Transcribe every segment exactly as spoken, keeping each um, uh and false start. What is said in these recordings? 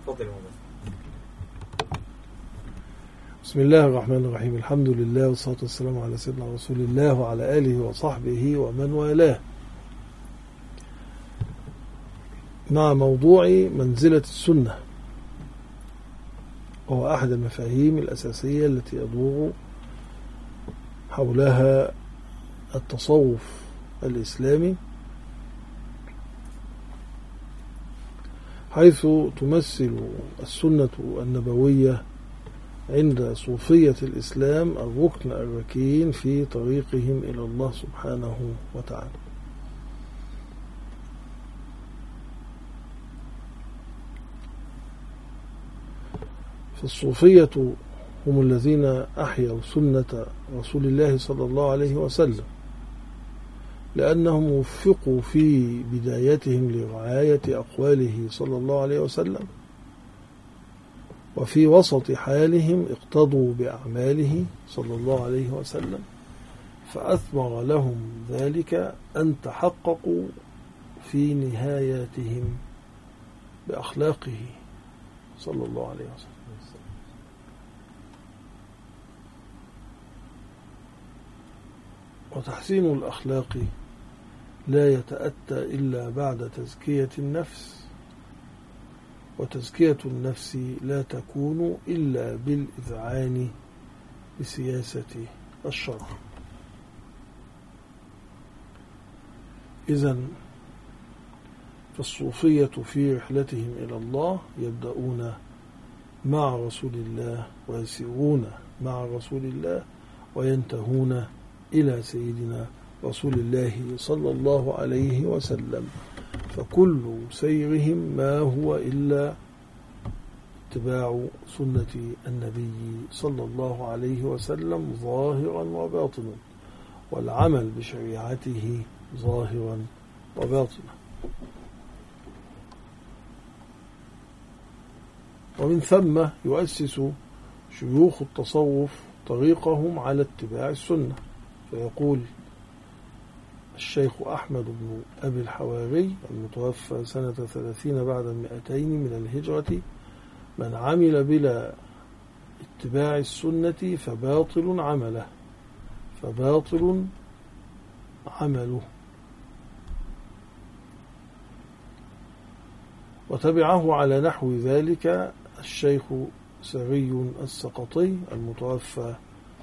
تفضل يا مولانا. بسم الله الرحمن الرحيم. الحمد لله والصلاة والسلام على سيدنا رسول الله وعلى آله وصحبه ومن والاه. مع موضوع منزلة السنة، وهو أحد المفاهيم الأساسية التي يدور حولها التصوف الإسلامي، حيث تمثل السنة النبوية عند صوفية الإسلام الركن الركين في طريقهم إلى الله سبحانه وتعالى. فالصوفية هم الذين أحيوا سنة رسول الله صلى الله عليه وسلم، لأنهم وفقوا في بدايتهم لرعاية أقواله صلى الله عليه وسلم، وفي وسط حالهم اقتضوا بأعماله صلى الله عليه وسلم، فأثمر لهم ذلك أن تحققوا في نهاياتهم بأخلاقه صلى الله عليه وسلم. وتحسين الأخلاق لا يتأتى إلا بعد تزكية النفس، وتزكية النفس لا تكون إلا بالإذعان بسياسة الشرع. إذن فالصوفية في رحلتهم إلى الله يبدأون مع رسول الله ويسيرون مع رسول الله وينتهون إلى سيدنا رسول الله صلى الله عليه وسلم، فكل سيرهم ما هو إلا اتباع سنة النبي صلى الله عليه وسلم ظاهرا وباطنا، والعمل بشريعته ظاهرا وباطنا. ومن ثم يؤسس شيوخ التصوف طريقهم على اتباع السنة، فيقول الشيخ أحمد بن أبي الحواري المتوفى سنة ثلاثين بعد المئتين من الهجرة: من عمل بلا اتباع السنة فباطل عمله فباطل عمله. وتبعه على نحو ذلك الشيخ سري السقطي المتوفى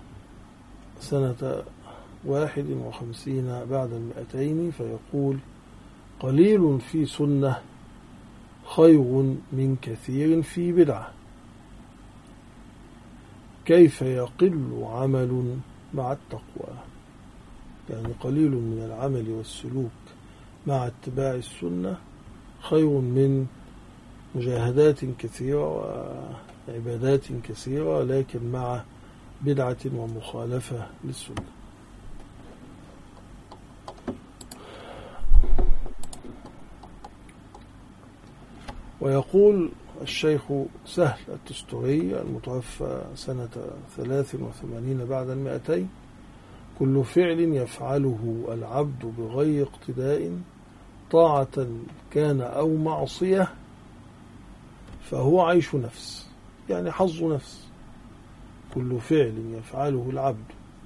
سنة واحد وخمسين بعد المئتين، فيقول: قليل في سنة خير من كثير في بدعة، كيف يقل عمل مع التقوى؟ يعني قليل من العمل والسلوك مع اتباع السنة خير من مجاهدات كثيرة وعبادات كثيرة لكن مع بدعة ومخالفة للسنة. ويقول الشيخ سهل التستري المتوفى سنة ثلاث وثمانين بعد المئتين: كل فعل يفعله العبد بغير اقتداء طاعة كان أو معصية فهو عيش نفس، يعني حظ نفس. كل فعل يفعله العبد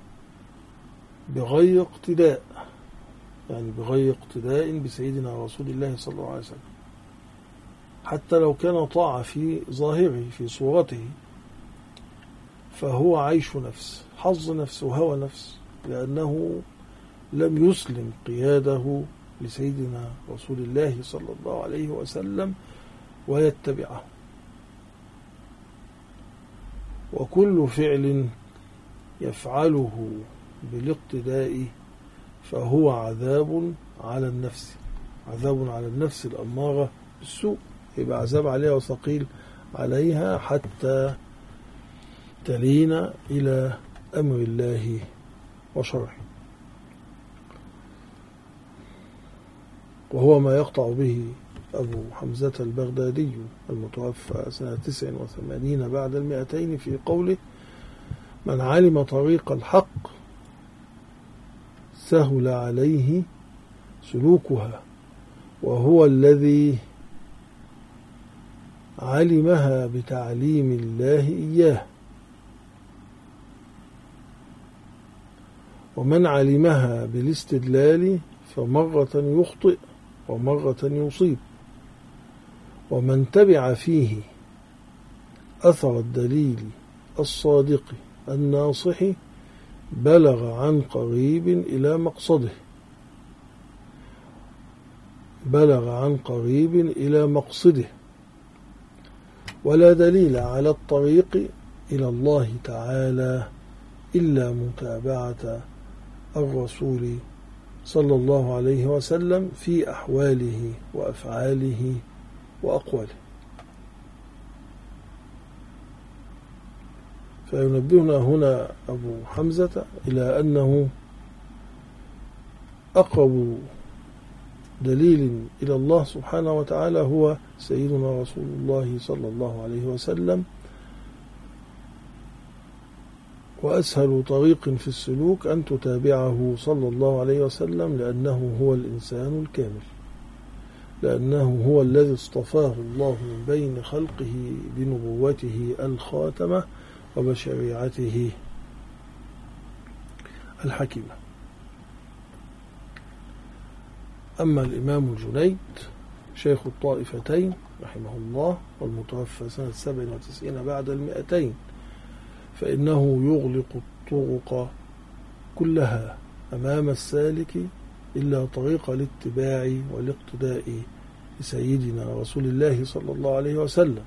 بغير اقتداء، يعني بغير اقتداء بسيدنا رسول الله صلى الله عليه وسلم، حتى لو كان طاعة في ظاهره في صورته، فهو عيش نفس، حظ نفس وهوى نفس، لأنه لم يسلم قياده لسيدنا رسول الله صلى الله عليه وسلم ويتبعه. وكل فعل يفعله بالاقتداء فهو عذاب على النفس، عذاب على النفس الأمارة بالسوء، يبقى عذاب عليها وثقيل عليها حتى تلين إلى أمر الله وشرعه. وهو ما يقطع به أبو حمزة البغدادي المتوفى سنة تسع وثمانين بعد المئتين في قوله: من علم طريق الحق سهل عليه سلوكها، وهو الذي علمها بتعليم الله إياه، ومن علمها بالاستدلال فمرة يخطئ ومرة يصيب، ومن تبع فيه أثر الدليل الصادق الناصح بلغ عن قريب إلى مقصده بلغ عن قريب إلى مقصده ولا دليل على الطريق إلى الله تعالى إلا متابعة الرسول صلى الله عليه وسلم في أحواله وأفعاله وأقواله. فينبهنا هنا أبو حمزة إلى أنه أقرب دليل إلى الله سبحانه وتعالى هو سيدنا رسول الله صلى الله عليه وسلم، وأسهل طريق في السلوك أن تتابعه صلى الله عليه وسلم، لأنه هو الإنسان الكامل، لأنه هو الذي اصطفاه الله من بين خلقه بنبوته الخاتمة وبشريعته الحكيمة. أما الإمام الجنيد شيخ الطائفتين رحمه الله والمتوفى سنة سبع وتسعين بعد المئتين، فإنه يغلق الطرق كلها أمام السالك إلا طريق الاتباع والاقتداء لسيدنا رسول الله صلى الله عليه وسلم،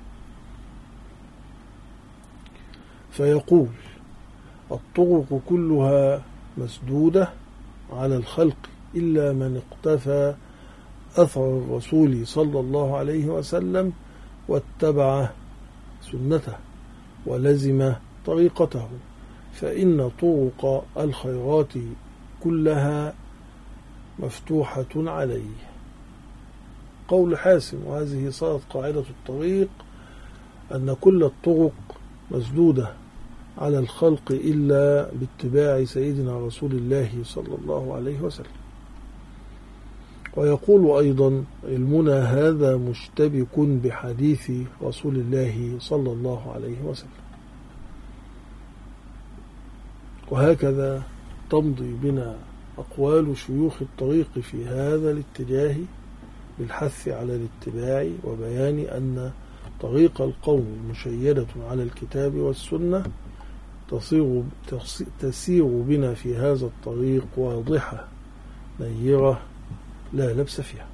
فيقول: الطرق كلها مسدودة على الخلق إلا من اقتفى أثر الرسول صلى الله عليه وسلم واتبع سنته ولزم طريقته، فإن طرق الخيرات كلها مفتوحة عليه. قول حاسم، وهذه صارت قاعدة الطريق، أن كل الطرق مسدودة على الخلق إلا باتباع سيدنا رسول الله صلى الله عليه وسلم. ويقول أيضا: علمنا هذا مشتبك بحديث رسول الله صلى الله عليه وسلم. وهكذا تمضي بنا أقوال شيوخ الطريق في هذا الاتجاه بالحث على الاتباع وبيان أن طريق القوم مشيدة على الكتاب والسنة تصير, تسير بنا في هذا الطريق واضحة نيرة لا لبس فيها.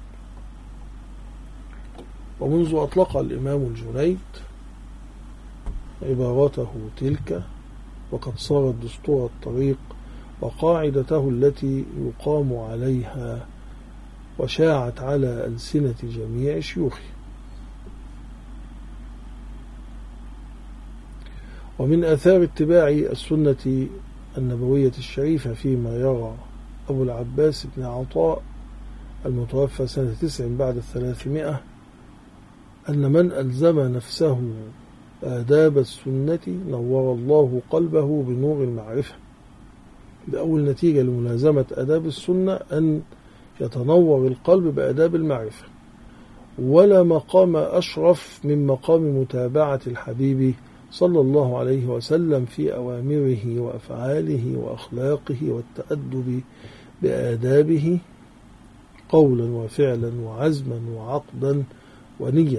ومنذ أطلق الإمام الجنيد عبارته تلك وقد صارت دستور الطريق وقاعدته التي يقام عليها، وشاعت على ألسنة جميع شيوخه. ومن آثار اتباع السنة النبوية الشريفة فيما يرى أبو العباس بن عطاء المتوفى سنة تسع بعد الثلاثمائة أن من ألزم نفسه آداب السنة نور الله قلبه بنور المعرفة. بأول نتيجة لملازمة آداب السنة أن يتنور القلب بآداب المعرفة، ولا مقام أشرف من مقام متابعة الحبيب صلى الله عليه وسلم في أوامره وأفعاله وأخلاقه والتأدب بآدابه قولا وفعلا وعزما وعقدا ونية.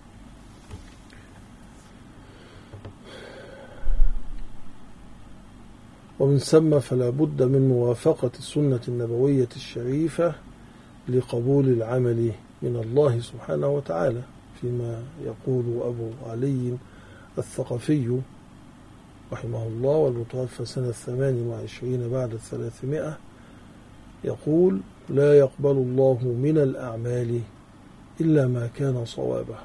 ومن ثم فلا بد من موافقة السنة النبوية الشريفة لقبول العمل من الله سبحانه وتعالى، فيما يقول أبو علي الثقفي رحمه الله والمتوفى سنة ثمان وعشرين بعد الثلاثمائة، يقول: لا يقبل الله من الأعمال إلا ما كان صوابه،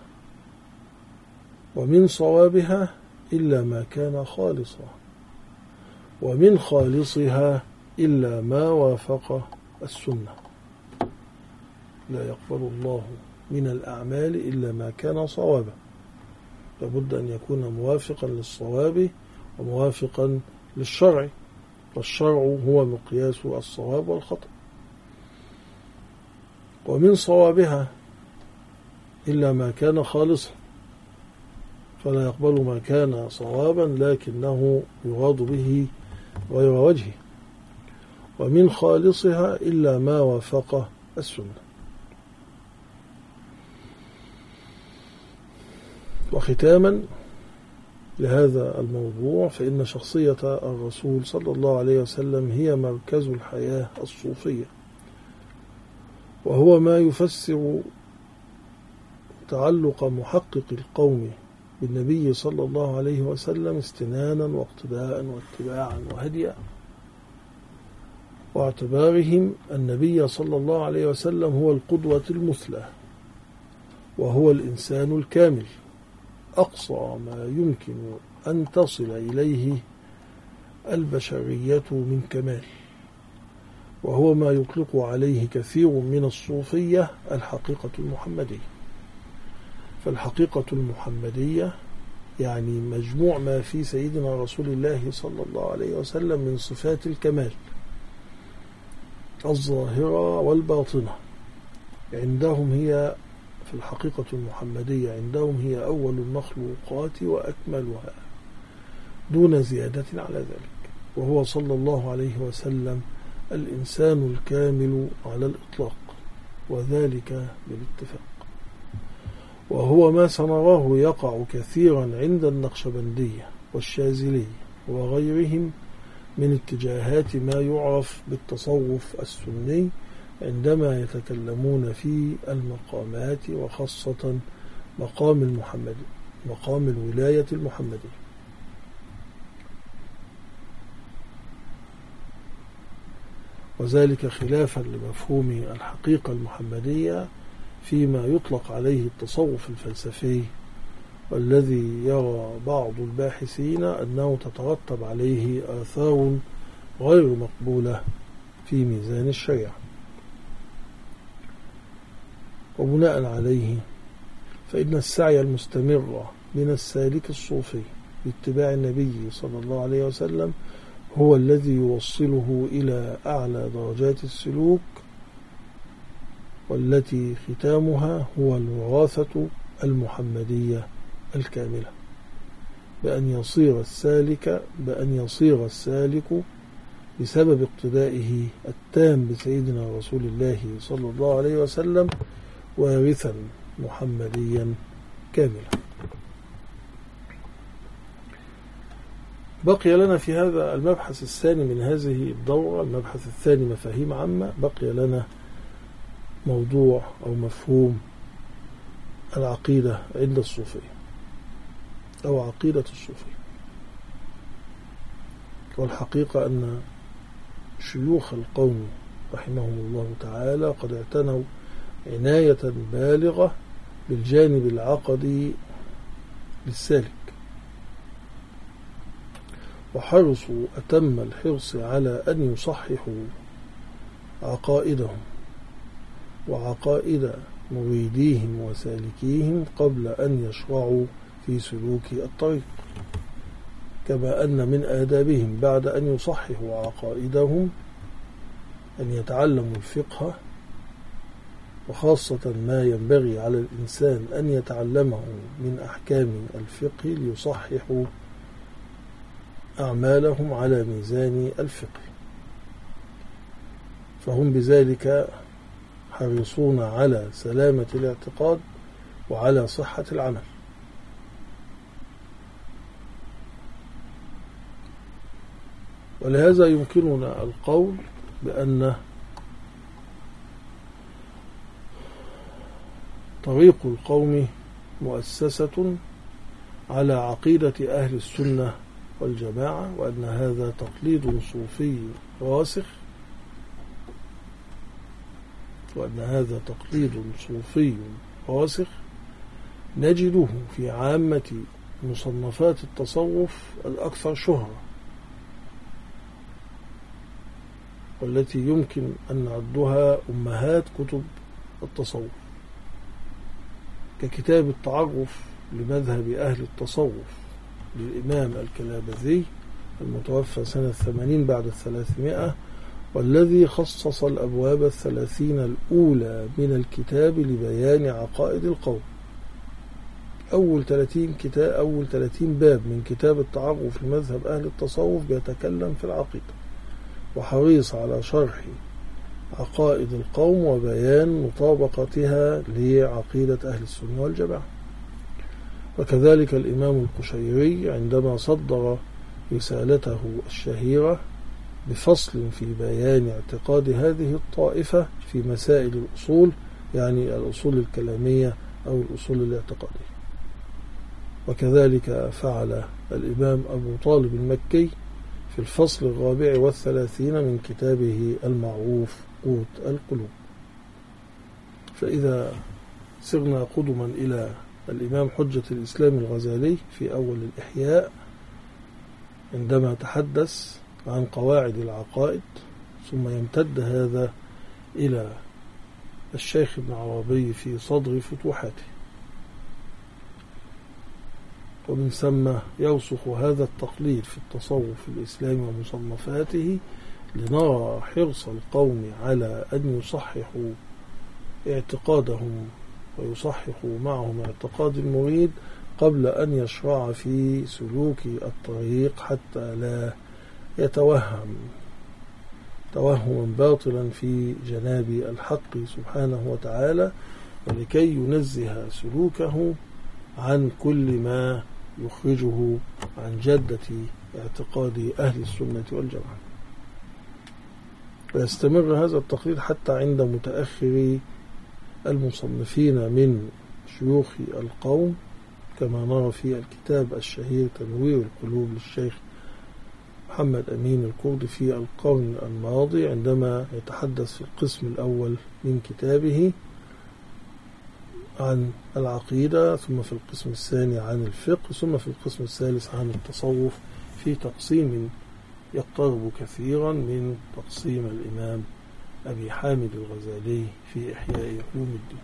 ومن صوابها إلا ما كان خالصا، ومن خالصها إلا ما وافق السنة. لا يقبل الله من الأعمال إلا ما كان صوابا، لابد أن يكون موافقا للصواب وموافقا للشرع، والشرع هو مقياس الصواب والخطأ. ومن صوابها إلا ما كان خالصا، فلا يقبل ما كان صوابا لكنه يراد به غير وجهه، ومن خالصها إلا ما وافق السنة. وختاما لهذا الموضوع، فإن شخصية الرسول صلى الله عليه وسلم هي مركز الحياة الصوفية، وهو ما يفسر تعلق محقق القوم بالنبي صلى الله عليه وسلم استنانا واقتداء واتباعا وهديا، واعتبارهم النبي صلى الله عليه وسلم هو القدوة المثلى، وهو الإنسان الكامل أقصى ما يمكن أن تصل إليه البشرية من كمال، وهو ما يطلق عليه كثير من الصوفية الحقيقة المحمدية. فالحقيقة المحمدية يعني مجموع ما في سيدنا رسول الله صلى الله عليه وسلم من صفات الكمال الظاهرة والباطنة. عندهم هي في الحقيقة المحمدية عندهم هي أول المخلوقات وأكملها دون زيادة على ذلك، وهو صلى الله عليه وسلم الإنسان الكامل على الإطلاق، وذلك بالاتفاق، وهو ما سنراه يقع كثيرا عند النقشبندية والشاذلية وغيرهم من اتجاهات ما يعرف بالتصوف السني عندما يتكلمون في المقامات، وخاصة مقام المحمدي مقام الولاية المحمدية. وذلك خلافا لمفهوم الحقيقة المحمدية فيما يطلق عليه التصوف الفلسفي، والذي يرى بعض الباحثين أنه تترتب عليه آثار غير مقبولة في ميزان الشريعة. وبناء عليه فإن السعي المستمر من السالك الصوفي باتباع النبي صلى الله عليه وسلم هو الذي يوصله إلى أعلى درجات السلوك، والتي ختامها هو الوراثة المحمدية الكاملة، بأن يصير السالك بأن يصير السالك بسبب اقتدائه التام بسيدنا رسول الله صلى الله عليه وسلم وارثا محمديا كاملا. بقي لنا في هذا المبحث الثاني من هذه الدورة، المبحث الثاني مفاهيم عامة، بقي لنا موضوع أو مفهوم العقيدة عند الصوفية أو عقيدة الصوفية. والحقيقة أن شيوخ القوم رحمهم الله تعالى قد اعتنوا عناية بالغة بالجانب العقدي للسالك، وحرصوا أتم الحرص على أن يصححوا عقائدهم وعقائد مريديهم وسالكيهم قبل أن يشرعوا في سلوك الطريق، كما أن من آدابهم بعد أن يصححوا عقائدهم أن يتعلموا الفقه، وخاصة ما ينبغي على الإنسان أن يتعلمه من أحكام الفقه ليصححوا أعمالهم على ميزان الفقه، فهم بذلك حريصون على سلامة الاعتقاد وعلى صحة العمل. ولهذا يمكننا القول بأن طريق القوم مؤسسة على عقيدة أهل السنة والجماعة، وأن هذا تقليد صوفي راسخ وأن هذا تقليد صوفي راسخ نجده في عامة مصنفات التصوف الأكثر شهرة، والتي يمكن أن نعدها أمهات كتب التصوف، ككتاب التعرف لمذهب أهل التصوف للإمام الكلابذي المتوفى سنة ثمانين بعد الثلاثمائة، والذي خصص الأبواب الثلاثين الأولى من الكتاب لبيان عقائد القوم، أول ثلاثين كتاب أول ثلاثين باب من كتاب التعرف لمذهب أهل التصوف بيتكلم في العقيدة، وحريص على شرح عقائد القوم وبيان مطابقتها لعقيدة أهل السنة والجماعة. وكذلك الإمام القشيري عندما صدر رسالته الشهيرة بفصل في بيان اعتقاد هذه الطائفة في مسائل الأصول، يعني الأصول الكلامية أو الأصول الاعتقادية. وكذلك فعل الإمام أبو طالب المكي في الفصل الرابع والثلاثين من كتابه المعروف قوت القلوب. فإذا سرنا قدما إلى الإمام حجة الإسلام الغزالي في أول الإحياء عندما تحدث عن قواعد العقائد، ثم يمتد هذا إلى الشيخ ابن عربي في صدر فتوحاته، ومن ثم يوصف هذا التقليد في التصوف الإسلامي ومصنفاته، لنرى حرص القوم على أن يصححوا اعتقادهم ويصححوا معهم اعتقاد المريد قبل أن يشرع في سلوك الطريق، حتى لا يتوهم توهما باطلا في جناب الحق سبحانه وتعالى، ولكي ينزه سلوكه عن كل ما يخرجه عن جدة اعتقاد أهل السنة والجماعة. ويستمر هذا التقليد حتى عند متأخر المصنفين من شيوخ القوم، كما نرى في الكتاب الشهير تنوير القلوب للشيخ محمد أمين الكردي في القرن الماضي، عندما يتحدث في القسم الأول من كتابه عن العقيدة، ثم في القسم الثاني عن الفقه، ثم في القسم الثالث عن التصوف، في تقسيم يقترب كثيرا من تقسيم الإمام أبي حامد الغزالي في إحياء علوم الدين.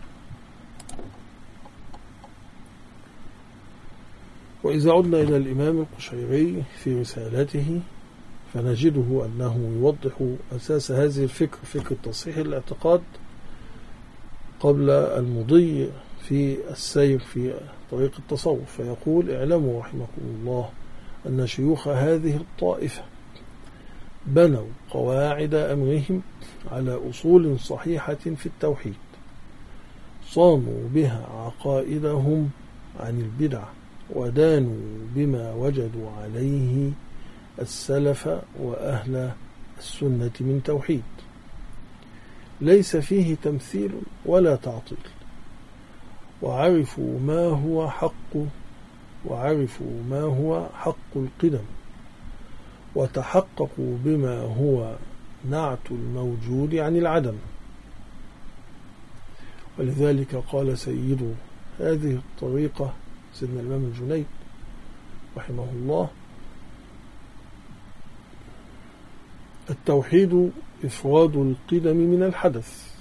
وإذا عدنا إلى الإمام القشيري في رسالته فنجده أنه يوضح أساس هذه الفكرة، فكرة تصحيح الاعتقاد، قبل المضي في السير في طريق التصوف، فيقول: اعلموا رحمكم الله أن شيوخ هذه الطائفة بنوا قواعد أمرهم على أصول صحيحة في التوحيد، صانوا بها عقائدهم عن البدع، ودانوا بما وجدوا عليه السلف وأهل السنة من توحيد، ليس فيه تمثيل ولا تعطيل، وعرفوا ما هو حق وعرفوا ما هو حق القدم، وتحققوا بما هو نعت الموجود عن العدم. ولذلك قال سيد هذه الطريقة سيدنا الإمام الجنيد رحمه الله: التوحيد إفراد القدم من الحدث،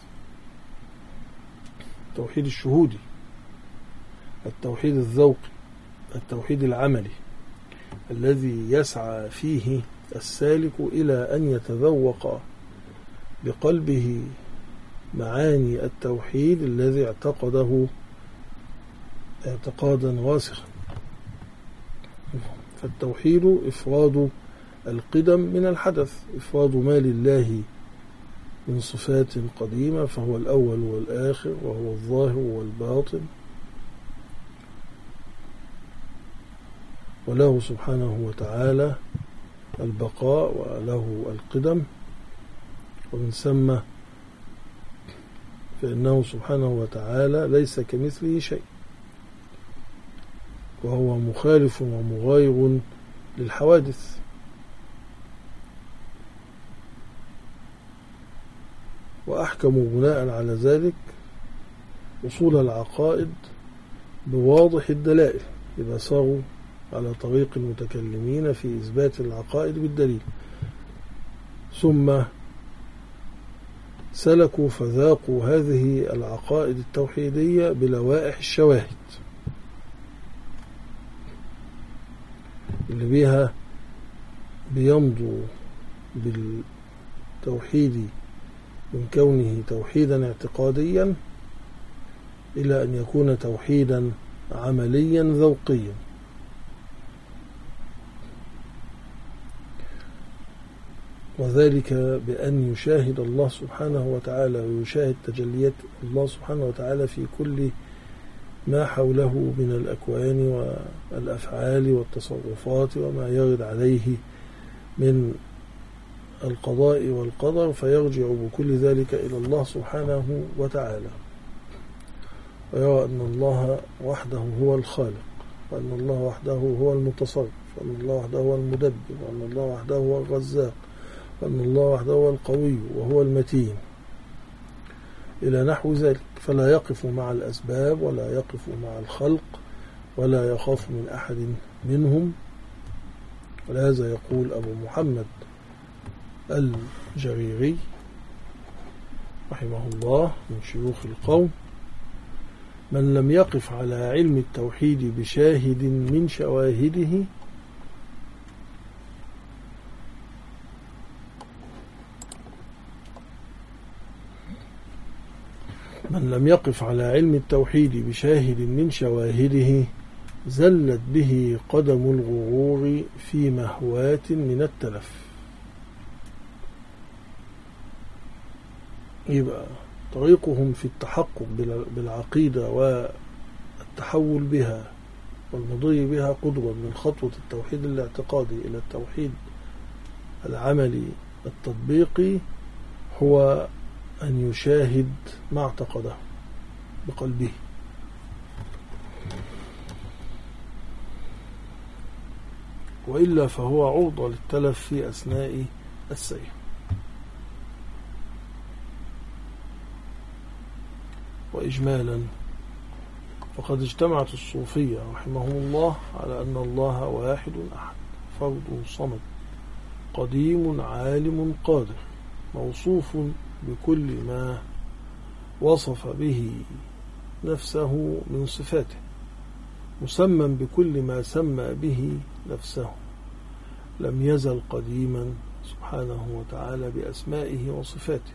التوحيد الشهودي، التوحيد الذوقي، التوحيد العملي، الذي يسعى فيه السالك إلى أن يتذوق بقلبه معاني التوحيد الذي اعتقده اعتقادا راسخا. فالتوحيد إفراد القدم من الحدث، إفراد ما لله من صفات قديمة، فهو الأول والآخر، وهو الظاهر والباطن، وله سبحانه وتعالى البقاء وله القدم. ومن ثم فإنه سبحانه وتعالى ليس كمثله شيء، وهو مخالف ومغاير للحوادث. وأحكموا بناء على ذلك أصول العقائد بواضح الدلائل إذا صاروا على طريق المتكلمين في إثبات العقائد بالدليل، ثم سلكوا فذاقوا هذه العقائد التوحيدية بلوائح الشواهد اللي بيها بيمضوا بالتوحيد من كونه توحيدا اعتقاديا إلى أن يكون توحيدا عمليا ذوقيا. وذلك بأن يشاهد الله سبحانه وتعالى ويشاهد تجليات الله سبحانه وتعالى في كل ما حوله من الأكوان والأفعال والتصرفات وما يرد عليه من القضاء والقدر، فيرجع بكل ذلك إلى الله سبحانه وتعالى، ويرى أن الله وحده هو الخالق، وأن الله وحده هو المتصرف، وأن الله وحده هو المدبر، وأن الله وحده هو الرزاق، وأن الله وحده هو القوي وهو المتين، إلى نحو ذلك. فلا يقف مع الأسباب ولا يقف مع الخلق ولا يخاف من أحد منهم. ولهذا يقول أبو محمد الجريري رحمه الله من شيوخ القوم: من لم يقف على علم التوحيد بشاهد من شواهده من لم يقف على علم التوحيد بشاهد من شواهده زلت به قدم الغرور في مهوات من التلف. يبقى طريقهم في التحقق بالعقيدة والتحول بها والمضي بها قدوة من خطوة التوحيد الاعتقادي إلى التوحيد العملي التطبيقي هو أن يشاهد ما اعتقده بقلبه، وإلا فهو عرضة للتلف في أثناء السير. وإجمالا فقد اجتمعت الصوفية رحمهم الله على أن الله واحد أحد فرد صمد قديم عالم قادر موصوف بكل ما وصف به نفسه من صفاته، مسمى بكل ما سمى به نفسه، لم يزل قديما سبحانه وتعالى بأسمائه وصفاته،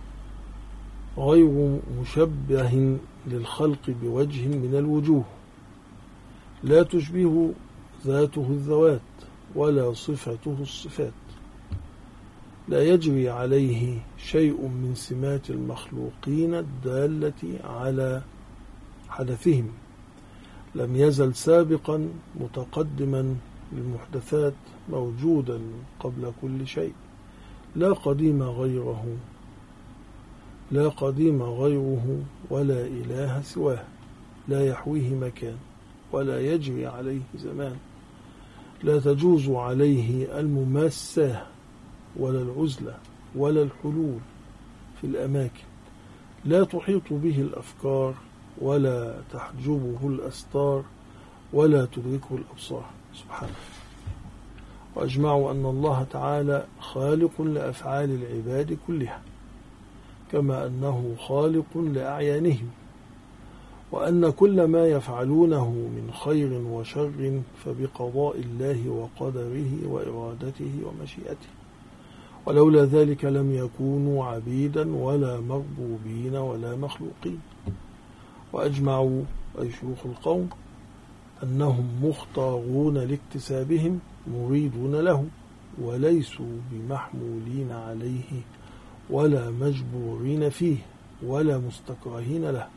غير مشبه للخلق بوجه من الوجوه، لا تشبه ذاته الذوات ولا صفته الصفات، لا يجري عليه شيء من سمات المخلوقين الدالة على حدثهم، لم يزل سابقا متقدما للمحدثات موجودا قبل كل شيء، لا قديم غيره لا قديم غيره ولا إله سواه، لا يحويه مكان ولا يجري عليه زمان، لا تجوز عليه المماسة ولا العزلة ولا الحلول في الأماكن، لا تحيط به الأفكار ولا تحجبه الأستار ولا تدركه الأبصار سبحانه. وأجمعوا أن الله تعالى خالق لأفعال العباد كلها، كما أنه خالق لأعيانهم، وأن كل ما يفعلونه من خير وشر فبقضاء الله وقدره وإرادته ومشيئته، ولولا ذلك لم يكونوا عبيدا ولا مربوبين ولا مخلوقين. وأجمعوا أي شيوخ القوم أنهم مختارون لاكتسابهم مريدون له، وليسوا بمحمولين عليه ولا مجبورين فيه ولا مستكرهين له.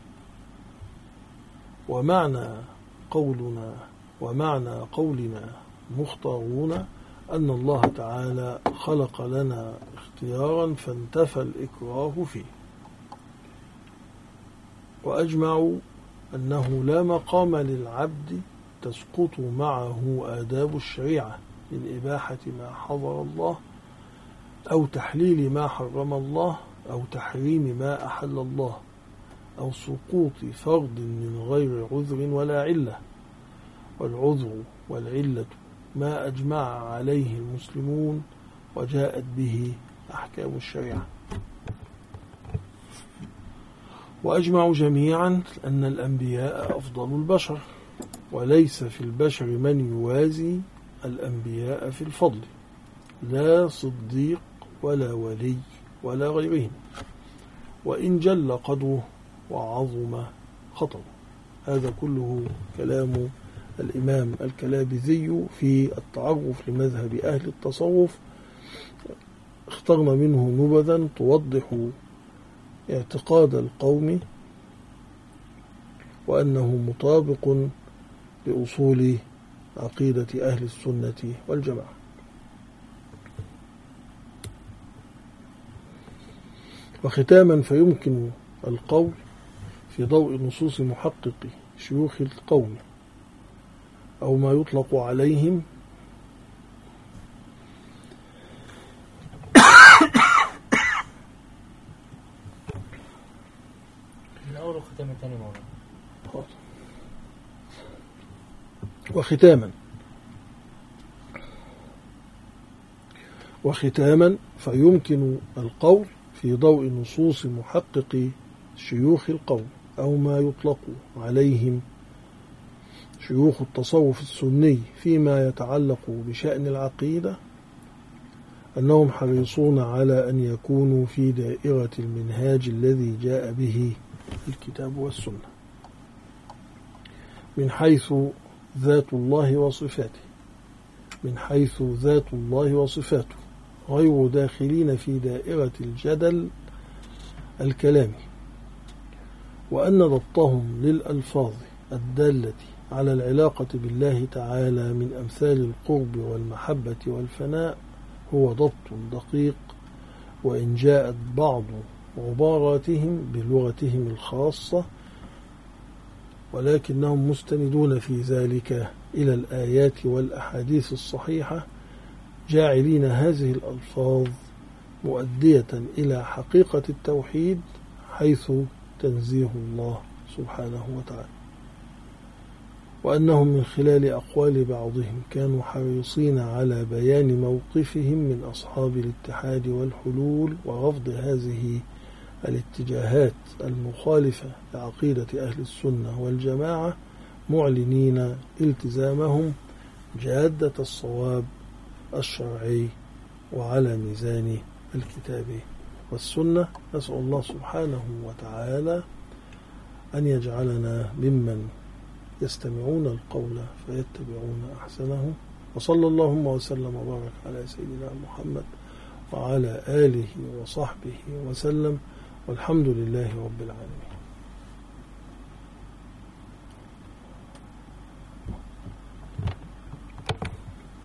ومعنى قولنا ومعنى قولنا مختارون أن الله تعالى خلق لنا اختيارا فانتفى الإكراه فيه. وأجمعوا أنه لا مقام للعبد تسقط معه آداب الشريعة من إباحة ما حظر الله أو تحليل ما حرم الله أو تحريم ما أحل الله أو سقوط فرض من غير عذر ولا علة. والعذر والعلة ما أجمع عليه المسلمون وجاءت به أحكام الشريعة. وأجمعوا جميعا أن الأنبياء أفضل البشر، وليس في البشر من يوازي الأنبياء في الفضل، لا صديق ولا ولي ولا غيرهم، وإن جل قدره وعظم خطره. هذا كله كلام الإمام الكلابذي في التعرف لمذهب أهل التصوف. اخترنا منه نبذا توضح اعتقاد القوم وأنه مطابق لأصول عقيدة أهل السنة والجماعة. وختاما، فيمكن القول في ضوء نصوص محقق شيوخ القوم أو ما يطلق عليهم الأول وختام الثاني موضوع. وختاما وختاما فيمكن القول في ضوء نصوص محقق شيوخ القوم أو ما يطلق عليهم شيوخ التصوف السني فيما يتعلق بشأن العقيدة أنهم حريصون على أن يكونوا في دائرة المنهاج الذي جاء به الكتاب والسنة من حيث ذات الله وصفاته من حيث ذات الله وصفاته غير داخلين في دائرة الجدل الكلامي، وأن ضبطهم للألفاظ الدالة على العلاقة بالله تعالى من أمثال القرب والمحبة والفناء هو ضبط دقيق، وإن جاءت بعض عباراتهم بلغتهم الخاصة، ولكنهم مستندون في ذلك إلى الآيات والأحاديث الصحيحة، جاعلين هذه الألفاظ مؤدية إلى حقيقة التوحيد حيث تنزيه الله سبحانه وتعالى. وأنهم من خلال أقوال بعضهم كانوا حريصين على بيان موقفهم من أصحاب الاتحاد والحلول ورفض هذه الاتجاهات المخالفة لعقيدة أهل السنة والجماعة، معلنين التزامهم جادة الصواب الشرعي وعلى ميزان الكتاب والسنة. نسأل الله سبحانه وتعالى أن يجعلنا ممن يستمعون القول فيتبعون أحسنه، وصلى اللهم وسلم وبارك على سيدنا محمد وعلى آله وصحبه وسلم، والحمد لله رب العالمين.